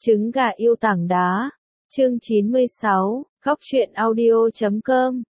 Trứng gà yêu tảng đá. Chương 96, góc truyện audio.com.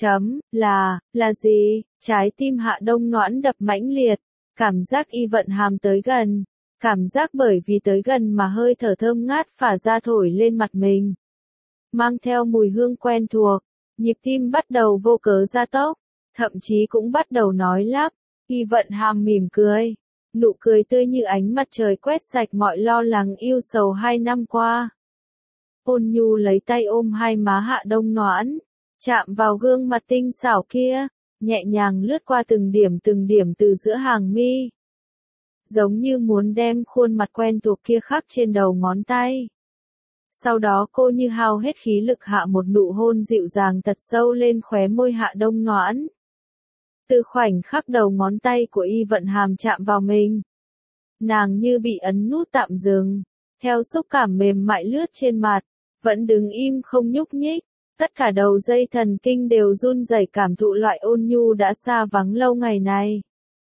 Là gì? Trái tim Hạ Đông Noãn đập mãnh liệt, cảm giác Y Vận Hàm tới gần, cảm giác bởi vì tới gần mà hơi thở thơm ngát phả ra thổi lên mặt mình. Mang theo mùi hương quen thuộc, nhịp tim bắt đầu vô cớ gia tốc, thậm chí cũng bắt đầu nói lắp. Y Vận Hàm mỉm cười, nụ cười tươi như ánh mặt trời quét sạch mọi lo lắng yêu sầu 2 năm qua. Ôn nhu lấy tay ôm hai má Hạ Đông Noãn, chạm vào gương mặt tinh xảo kia, nhẹ nhàng lướt qua từng điểm từ giữa hàng mi. Giống như muốn đem khuôn mặt quen thuộc kia khắc trên đầu ngón tay. Sau đó cô như hao hết khí lực hạ một nụ hôn dịu dàng thật sâu lên khóe môi Hạ Đông Noãn. Từ khoảnh khắc đầu ngón tay của Y Vận Hàm chạm vào mình, nàng như bị ấn nút tạm dừng, theo xúc cảm mềm mại lướt trên mặt, vẫn đứng im không nhúc nhích, tất cả đầu dây thần kinh đều run rẩy cảm thụ loại ôn nhu đã xa vắng lâu ngày này.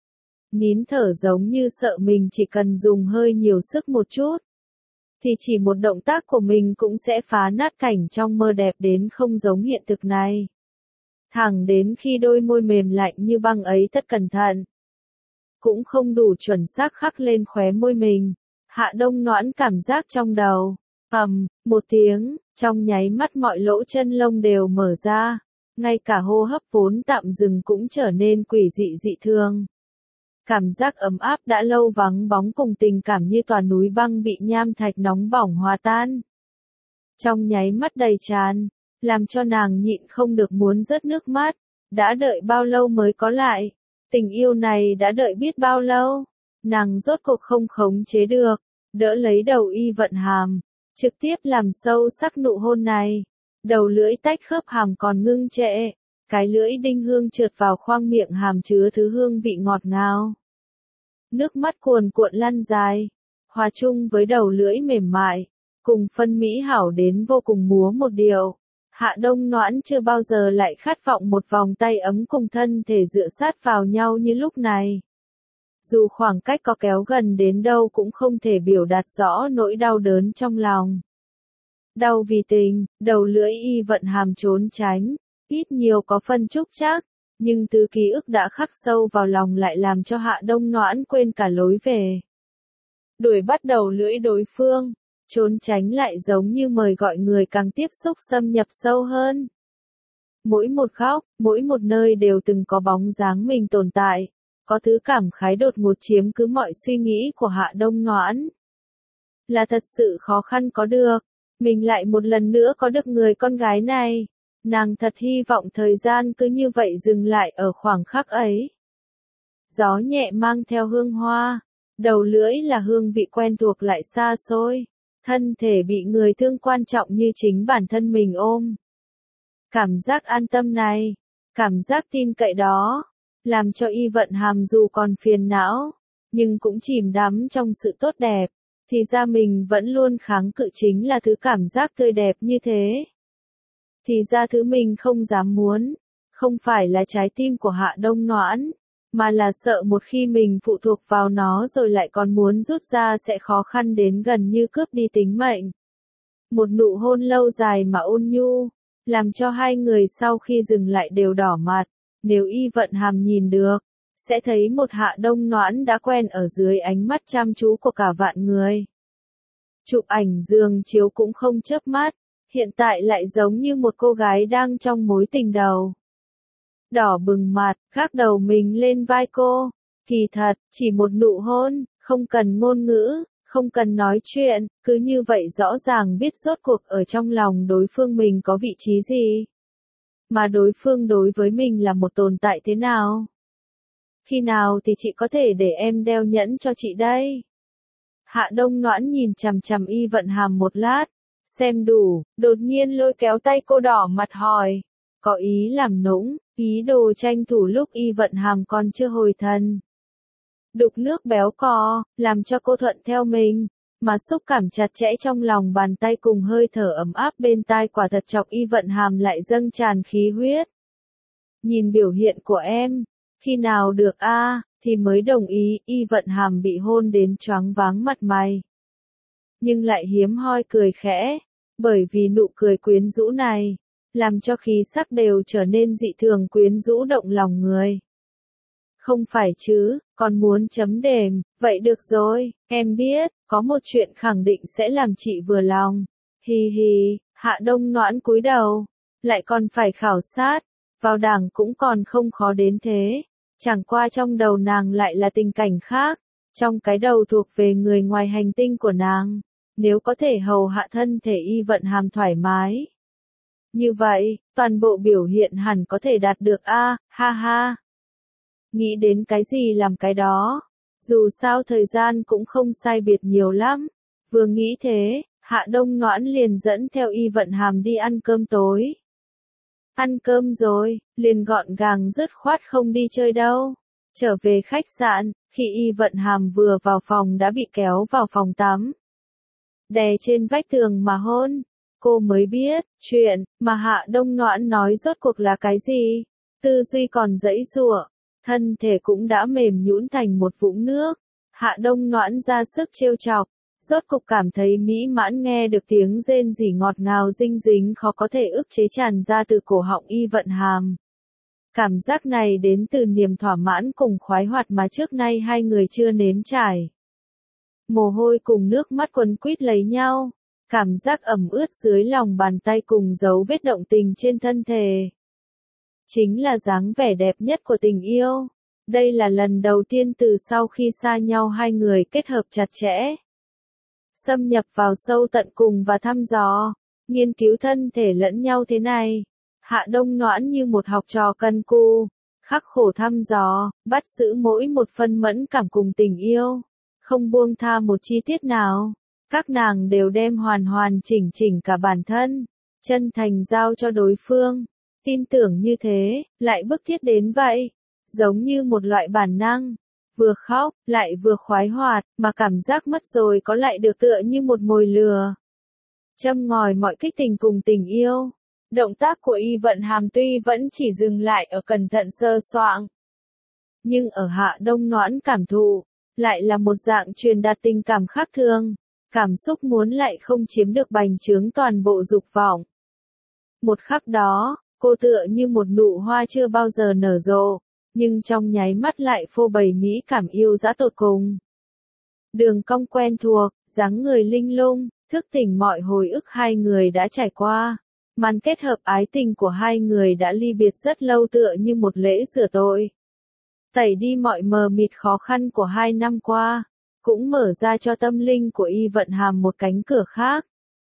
Nín thở giống như sợ mình chỉ cần dùng hơi nhiều sức một chút, thì chỉ một động tác của mình cũng sẽ phá nát cảnh trong mơ đẹp đến không giống hiện thực này. Thẳng đến khi đôi môi mềm lạnh như băng ấy thật cẩn thận, cũng không đủ chuẩn xác khắc lên khóe môi mình, Hạ Đông Noãn cảm giác trong đầu, một tiếng, trong nháy mắt mọi lỗ chân lông đều mở ra, ngay cả hô hấp vốn tạm dừng cũng trở nên quỷ dị dị thường. Cảm giác ấm áp đã lâu vắng bóng cùng tình cảm như tòa núi băng bị nham thạch nóng bỏng hòa tan. Trong nháy mắt đầy tràn, làm cho nàng nhịn không được muốn rớt nước mắt, đã đợi bao lâu mới có lại, tình yêu này đã đợi biết bao lâu, nàng rốt cuộc không khống chế được, đỡ lấy đầu Y Vận Hàm, trực tiếp làm sâu sắc nụ hôn này, đầu lưỡi tách khớp hàm còn ngưng trệ, cái lưỡi đinh hương trượt vào khoang miệng hàm chứa thứ hương vị ngọt ngào. Nước mắt cuồn cuộn lăn dài, hòa chung với đầu lưỡi mềm mại, cùng phân mỹ hảo đến vô cùng múa một điệu. Hạ Đông Noãn chưa bao giờ lại khát vọng một vòng tay ấm cùng thân thể dựa sát vào nhau như lúc này. Dù khoảng cách có kéo gần đến đâu cũng không thể biểu đạt rõ nỗi đau đớn trong lòng. Đau vì tình, đầu lưỡi Y Vận Hàm trốn tránh, ít nhiều có phân trúc chắc, nhưng thứ ký ức đã khắc sâu vào lòng lại làm cho Hạ Đông Noãn quên cả lối về. Đuổi bắt đầu lưỡi đối phương, trốn tránh lại giống như mời gọi người càng tiếp xúc xâm nhập sâu hơn. Mỗi một góc, mỗi một nơi đều từng có bóng dáng mình tồn tại, có thứ cảm khái đột ngột chiếm cứ mọi suy nghĩ của Hạ Đông Noãn. Là thật sự khó khăn có được, mình lại một lần nữa có được người con gái này. Nàng thật hy vọng thời gian cứ như vậy dừng lại ở khoảng khắc ấy. Gió nhẹ mang theo hương hoa, đầu lưỡi là hương vị quen thuộc lại xa xôi, thân thể bị người thương quan trọng như chính bản thân mình ôm. Cảm giác an tâm này, cảm giác tin cậy đó, làm cho Y Vận Hàm dù còn phiền não, nhưng cũng chìm đắm trong sự tốt đẹp, thì ra mình vẫn luôn kháng cự chính là thứ cảm giác tươi đẹp như thế. Thì ra thứ mình không dám muốn, không phải là trái tim của Hạ Đông Noãn, mà là sợ một khi mình phụ thuộc vào nó rồi lại còn muốn rút ra sẽ khó khăn đến gần như cướp đi tính mệnh. Một nụ hôn lâu dài mà ôn nhu, làm cho hai người sau khi dừng lại đều đỏ mặt, nếu Y Vận Hàm nhìn được, sẽ thấy một Hạ Đông Noãn đã quen ở dưới ánh mắt chăm chú của cả vạn người. Chụp ảnh giường chiếu cũng không chớp mắt. Hiện tại lại giống như một cô gái đang trong mối tình đầu. Đỏ bừng mặt, gác đầu mình lên vai cô. Kỳ thật, chỉ một nụ hôn, không cần ngôn ngữ, không cần nói chuyện, cứ như vậy rõ ràng biết rốt cuộc ở trong lòng đối phương mình có vị trí gì. Mà đối phương đối với mình là một tồn tại thế nào. Khi nào thì chị có thể để em đeo nhẫn cho chị đây? Hạ Đông Noãn nhìn chằm chằm Y Vận Hàm một lát. Xem đủ, đột nhiên lôi kéo tay cô đỏ mặt hỏi. Có ý làm nũng, ý đồ tranh thủ lúc Y Vận Hàm còn chưa hồi thần. Đục nước béo cò, làm cho cô thuận theo mình, mà xúc cảm chặt chẽ trong lòng bàn tay cùng hơi thở ấm áp bên tai quả thật chọc Y Vận Hàm lại dâng tràn khí huyết. Nhìn biểu hiện của em, khi nào được thì mới đồng ý. Y Vận Hàm bị hôn đến choáng váng mặt mày. nhưng lại hiếm hoi cười khẽ, bởi vì nụ cười quyến rũ này, làm cho khí sắc đều trở nên dị thường quyến rũ động lòng người. Không phải chứ, còn muốn chấm đềm, vậy được rồi, em biết, có một chuyện khẳng định sẽ làm chị vừa lòng. Hi hi, Hạ Đông Noãn cúi đầu, lại còn phải khảo sát, vào đảng cũng còn không khó đến thế, chẳng qua trong đầu nàng lại là tình cảnh khác, trong cái đầu thuộc về người ngoài hành tinh của nàng, nếu có thể hầu hạ thân thể Y Vận Hàm thoải mái. Như vậy, toàn bộ biểu hiện hẳn có thể đạt được a, ha ha. Nghĩ đến cái gì làm cái đó, dù sao thời gian cũng không sai biệt nhiều lắm, vừa nghĩ thế, Hạ Đông Noãn liền dẫn theo Y Vận Hàm đi ăn cơm tối. Ăn cơm rồi, liền gọn gàng dứt khoát không đi chơi đâu. Trở về khách sạn, khi Y Vận Hàm vừa vào phòng đã bị kéo vào phòng tắm. Đè trên vách tường mà hôn, cô mới biết, chuyện mà Hạ Đông Noãn nói rốt cuộc là cái gì. Tư duy còn giãy giụa, thân thể cũng đã mềm nhũn thành một vũng nước. Hạ Đông Noãn ra sức trêu chọc, rốt cục cảm thấy mỹ mãn nghe được tiếng rên rỉ ngọt ngào dinh dính khó có thể ức chế tràn ra từ cổ họng Y Vận Hàm. Cảm giác này đến từ niềm thỏa mãn cùng khoái hoạt mà trước nay hai người chưa nếm trải. Mồ hôi cùng nước mắt quấn quýt lấy nhau, cảm giác ẩm ướt dưới lòng bàn tay cùng dấu vết động tình trên thân thể. Chính là dáng vẻ đẹp nhất của tình yêu. Đây là lần đầu tiên từ sau khi xa nhau hai người kết hợp chặt chẽ. Xâm nhập vào sâu tận cùng và thăm dò, nghiên cứu thân thể lẫn nhau thế này. Hạ Đông Noãn như một học trò cần cù, khắc khổ thăm dò, bắt giữ mỗi một phân mẫn cảm cùng tình yêu, không buông tha một chi tiết nào. Các nàng đều đem hoàn hoàn chỉnh chỉnh cả bản thân, chân thành giao cho đối phương. Tin tưởng như thế, lại bức thiết đến vậy, giống như một loại bản năng. Vừa khóc, lại vừa khoái hoạt, mà cảm giác mất rồi có lại được tựa như một mồi lừa. Châm ngòi mọi kích tình cùng tình yêu. Động tác của Y Vận Hàm tuy vẫn chỉ dừng lại ở cẩn thận sơ soạng, nhưng ở Hạ Đông Noãn cảm thụ, lại là một dạng truyền đạt tình cảm khác thường. Cảm xúc muốn lại không chiếm được bành trướng toàn bộ dục vọng. Một khắc đó, cô tựa như một nụ hoa chưa bao giờ nở rộ, nhưng trong nháy mắt lại phô bày mỹ cảm yêu dã tột cùng. Đường cong quen thuộc, dáng người linh lung, thức tỉnh mọi hồi ức hai người đã trải qua. Màn kết hợp ái tình của hai người đã ly biệt rất lâu tựa như một lễ rửa tội. Tẩy đi mọi mờ mịt khó khăn của 2 năm qua, cũng mở ra cho tâm linh của Y Vận Hàm một cánh cửa khác.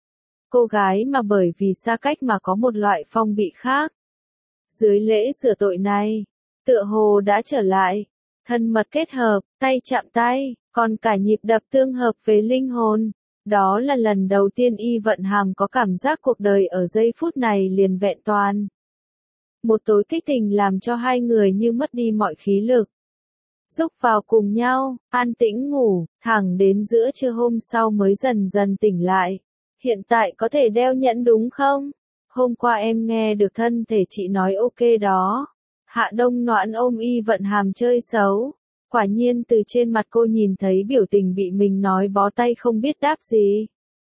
Cô gái mà bởi vì xa cách mà có một loại phong bị khác. Dưới lễ rửa tội này, tựa hồ đã trở lại, thân mật kết hợp, tay chạm tay, còn cả nhịp đập tương hợp với linh hồn. Đó là lần đầu tiên Y Vận Hàm có cảm giác cuộc đời ở giây phút này liền vẹn toàn. Một tối kích tình làm cho hai người như mất đi mọi khí lực. Rúc vào cùng nhau, an tĩnh ngủ, thẳng đến giữa trưa hôm sau mới dần dần tỉnh lại. Hiện tại có thể đeo nhẫn đúng không? Hôm qua em nghe được thân thể chị nói ok đó. Hạ Đông Noãn ôm Y Vận Hàm chơi xấu. Quả nhiên từ trên mặt cô nhìn thấy biểu tình bị mình nói bó tay không biết đáp gì.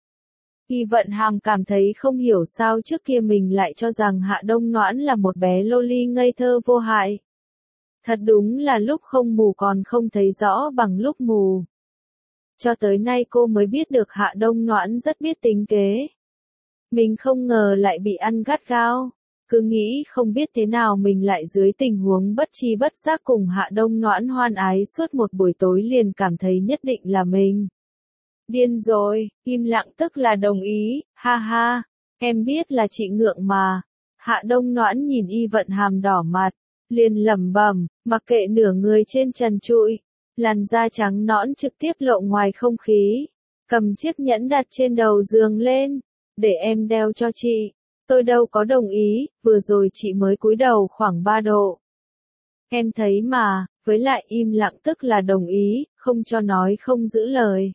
Y Vận Hàm cảm thấy không hiểu sao trước kia mình lại cho rằng Hạ Đông Noãn là một bé loli ngây thơ vô hại. Thật đúng là lúc không mù còn không thấy rõ bằng lúc mù. Cho tới nay cô mới biết được Hạ Đông Noãn rất biết tính kế. Mình không ngờ lại bị ăn gắt gao. Cứ nghĩ không biết thế nào mình lại dưới tình huống bất tri bất giác cùng Hạ Đông Noãn hoan ái suốt một buổi tối liền cảm thấy nhất định là mình. Điên rồi, im lặng tức là đồng ý, ha ha, em biết là chị ngượng mà. Hạ Đông Noãn nhìn Y Vận Hàm đỏ mặt, liền lẩm bẩm, mặc kệ nửa người trên trần trụi, làn da trắng nõn trực tiếp lộ ngoài không khí, cầm chiếc nhẫn đặt trên đầu giường lên, để em đeo cho chị. Tôi đâu có đồng ý, vừa rồi chị mới cúi đầu khoảng 3 độ. Em thấy mà, với lại im lặng tức là đồng ý, không cho nói không giữ lời.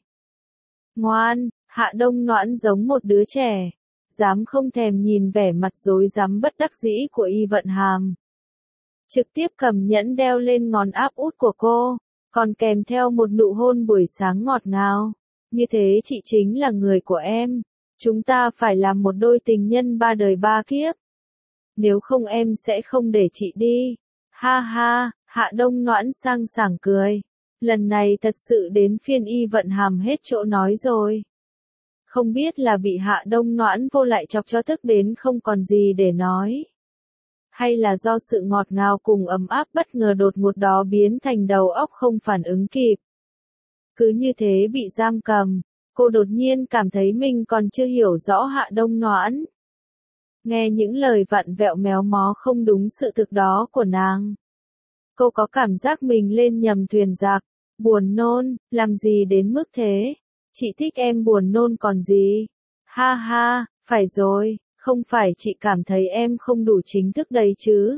Ngoan, Hạ Đông Noãn giống một đứa trẻ, dám không thèm nhìn vẻ mặt rối rắm bất đắc dĩ của Y Vận Hàm. Trực tiếp cầm nhẫn đeo lên ngón áp út của cô, còn kèm theo một nụ hôn buổi sáng ngọt ngào. Như thế chị chính là người của em. Chúng ta phải làm một đôi tình nhân ba đời ba kiếp. Nếu không em sẽ không để chị đi. Ha ha, Hạ Đông Noãn sang sảng cười. Lần này thật sự đến phiên Y Vận Hàm hết chỗ nói rồi. Không biết là bị Hạ Đông Noãn vô lại chọc cho tức đến không còn gì để nói. Hay là do sự ngọt ngào cùng ấm áp bất ngờ đột ngột đó biến thành đầu óc không phản ứng kịp. Cứ như thế bị giam cầm, cô đột nhiên cảm thấy mình còn chưa hiểu rõ Hạ Đông Noãn. Nghe những lời vặn vẹo méo mó không đúng sự thực đó của nàng. Cô có cảm giác mình lên nhầm thuyền giặc, buồn nôn, làm gì đến mức thế? Chị thích em buồn nôn còn gì? Ha ha, phải rồi, không phải chị cảm thấy em không đủ chính thức đấy chứ?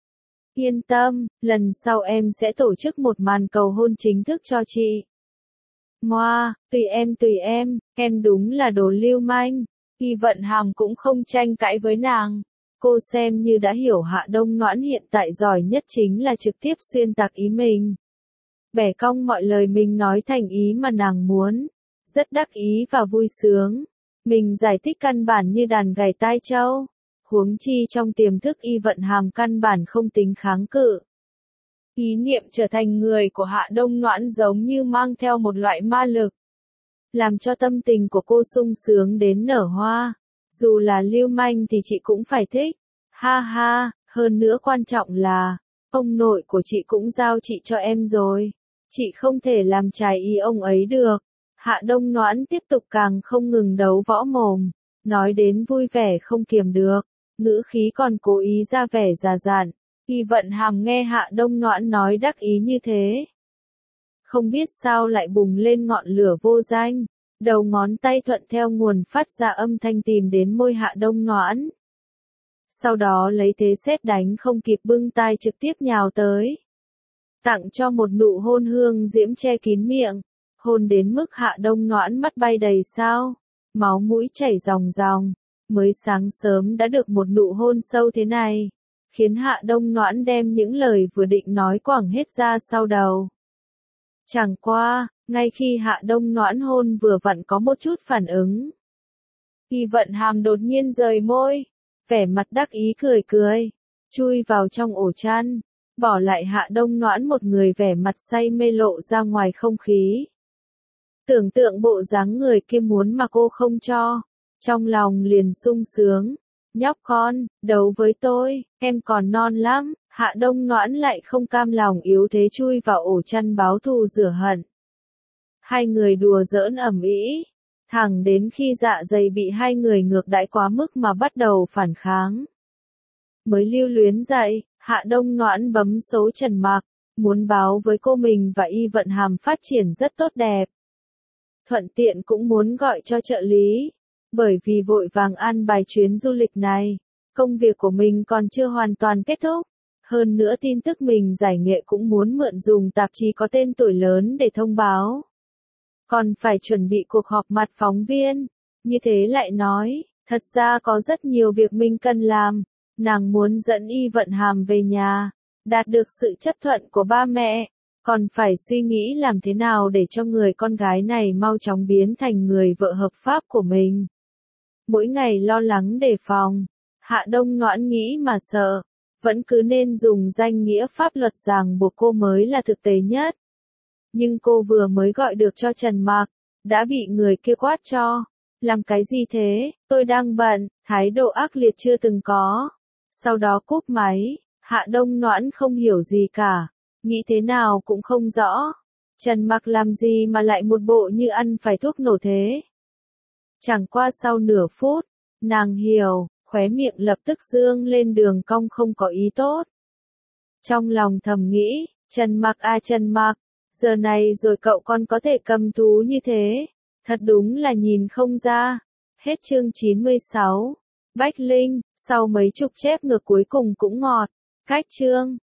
Yên tâm, lần sau em sẽ tổ chức một màn cầu hôn chính thức cho chị. Moa, tùy em đúng là đồ lưu manh. Y Vận Hàm cũng không tranh cãi với nàng. Cô xem như đã hiểu Hạ Đông Noãn hiện tại giỏi nhất chính là trực tiếp xuyên tạc ý mình. Bẻ cong mọi lời mình nói thành ý mà nàng muốn. Rất đắc ý và vui sướng. Mình giải thích căn bản như đàn gảy tai trâu. Huống chi trong tiềm thức Y Vận Hàm căn bản không tính kháng cự. Ý niệm trở thành người của Hạ Đông Noãn giống như mang theo một loại ma lực. Làm cho tâm tình của cô sung sướng đến nở hoa. Dù là lưu manh thì chị cũng phải thích. Ha ha, hơn nữa quan trọng là, ông nội của chị cũng giao chị cho em rồi. Chị không thể làm trái ý ông ấy được. Hạ Đông Noãn tiếp tục càng không ngừng đấu võ mồm. Nói đến vui vẻ không kiềm được. Ngữ khí còn cố ý ra vẻ già dặn. Y Vận Hàm nghe Hạ Đông Noãn nói đắc ý như thế. Không biết sao lại bùng lên ngọn lửa vô danh. Đầu ngón tay thuận theo nguồn phát ra âm thanh tìm đến môi Hạ Đông Noãn. Sau đó lấy thế sét đánh không kịp bưng tai trực tiếp nhào tới. Tặng cho một nụ hôn hương diễm che kín miệng. Hôn đến mức Hạ Đông Noãn mắt bay đầy sao. Máu mũi chảy ròng ròng. Mới sáng sớm đã được một nụ hôn sâu thế này. Khiến Hạ Đông Noãn đem những lời vừa định nói quẳng hết ra sau đầu. Chẳng qua, ngay khi Hạ Đông Noãn hôn vừa vặn có một chút phản ứng. Y Vận Hàm đột nhiên rời môi, vẻ mặt đắc ý cười cười, chui vào trong ổ chăn, bỏ lại Hạ Đông Noãn một người vẻ mặt say mê lộ ra ngoài không khí. Tưởng tượng bộ dáng người kia muốn mà cô không cho, trong lòng liền sung sướng. Nhóc con, đấu với tôi, em còn non lắm. Hạ Đông Noãn lại không cam lòng yếu thế chui vào ổ chăn báo thù rửa hận. Hai người đùa giỡn ầm ĩ, thẳng đến khi dạ dày bị hai người ngược đãi quá mức mà bắt đầu phản kháng. Mới lưu luyến dậy, Hạ Đông Noãn bấm số Trần Mạc, muốn báo với cô mình và Y Vận Hàm phát triển rất tốt đẹp. Thuận tiện cũng muốn gọi cho trợ lý, bởi vì vội vàng an bài chuyến du lịch này, công việc của mình còn chưa hoàn toàn kết thúc. Hơn nữa tin tức mình giải nghệ cũng muốn mượn dùng tạp chí có tên tuổi lớn để thông báo. Còn phải chuẩn bị cuộc họp mặt phóng viên. Như thế lại nói, thật ra có rất nhiều việc mình cần làm. Nàng muốn dẫn Y Vận Hàm về nhà, đạt được sự chấp thuận của ba mẹ. Còn phải suy nghĩ làm thế nào để cho người con gái này mau chóng biến thành người vợ hợp pháp của mình. Mỗi ngày lo lắng đề phòng, Hạ Đông Noãn nghĩ mà sợ. Vẫn cứ nên dùng danh nghĩa pháp luật ràng buộc cô mới là thực tế nhất. Nhưng cô vừa mới gọi được cho Trần Mạc, đã bị người kia quát cho. Làm cái gì thế, tôi đang bận, thái độ ác liệt chưa từng có. Sau đó cúp máy, Hạ Đông Noãn không hiểu gì cả, nghĩ thế nào cũng không rõ. Trần Mạc làm gì mà lại một bộ như ăn phải thuốc nổ thế. Chẳng qua sau nửa phút, nàng hiểu. Khóe miệng lập tức dương lên đường cong không có ý tốt. Trong lòng thầm nghĩ, Trần Mạc à Trần Mạc, giờ này rồi cậu còn có thể cầm thú như thế, thật đúng là nhìn không ra. Hết chương 96. Bách Linh, sau mấy chục chép ngược cuối cùng cũng ngọt. Cách chương